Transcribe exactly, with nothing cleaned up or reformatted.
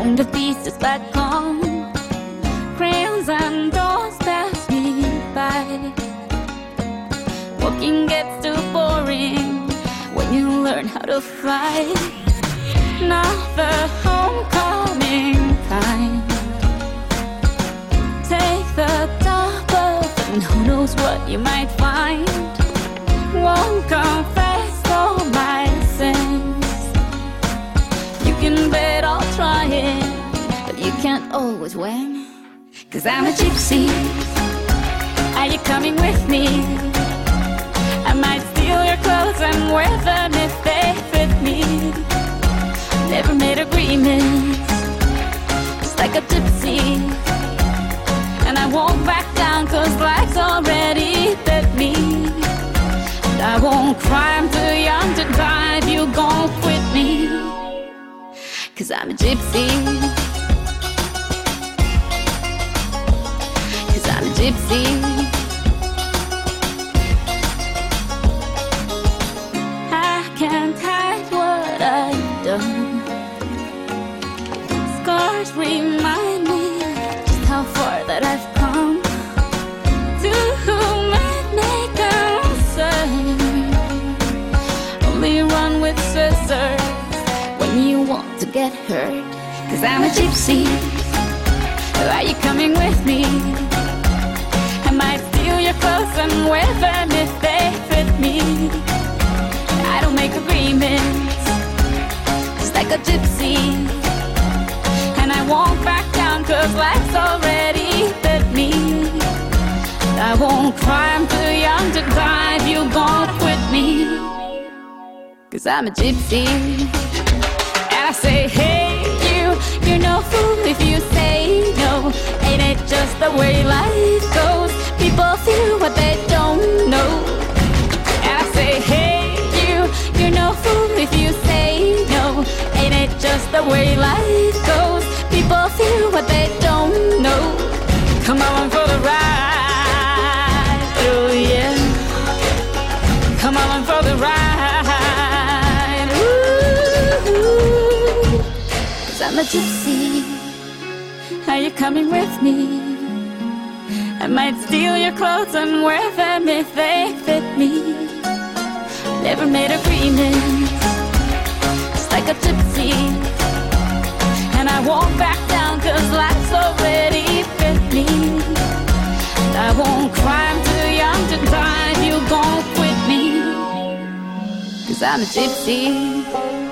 and the pieces back on. Crayons and doors pass me by. Walking gets too boring when you learn how to fly. Now the homecoming kind. Take the double, and who knows what you might find. Won't confess all my sins. You can bet I'll try it, but you can't always win. Cause I'm a gypsy. Are you coming with me? I might steal your clothes and wear them if they fit me. Never made agreements, just like a gypsy. And I won't back down cause life's already bit me. And I won't cry, I'm too young to die if you gon' quit me. Cause I'm a gypsy. Cause I'm a gypsy. I can't hide what I've done. Scars remind me just how far that I've come. Too many concerns. Only run with scissors when you want to get hurt. Cause I'm a gypsy. Are you coming with me? I might steal your clothes and wear them if they fit me. I don't make agreements, just like a gypsy. And I won't back down cause life's already bit me. I won't cry, I'm too young to die if you gon' quit me. Cause I'm a gypsy. And I say, hey you, you're no fool if you say no. Ain't it just the way life goes? People feel what they don't know. And I say, hey you, you're no fool if you say no. Ain't it just the way life goes? People feel what they don't know. Come on for the ride, oh yeah. Come on for the ride, ooh. Cause I'm a gypsy. Are you coming with me? I might steal your clothes and wear them if they fit me. Never made agreements, just like a gypsy. And I won't back down cause life's already fit me. And I won't cry, I'm too young to die if you gon' quit me. Cause I'm a gypsy.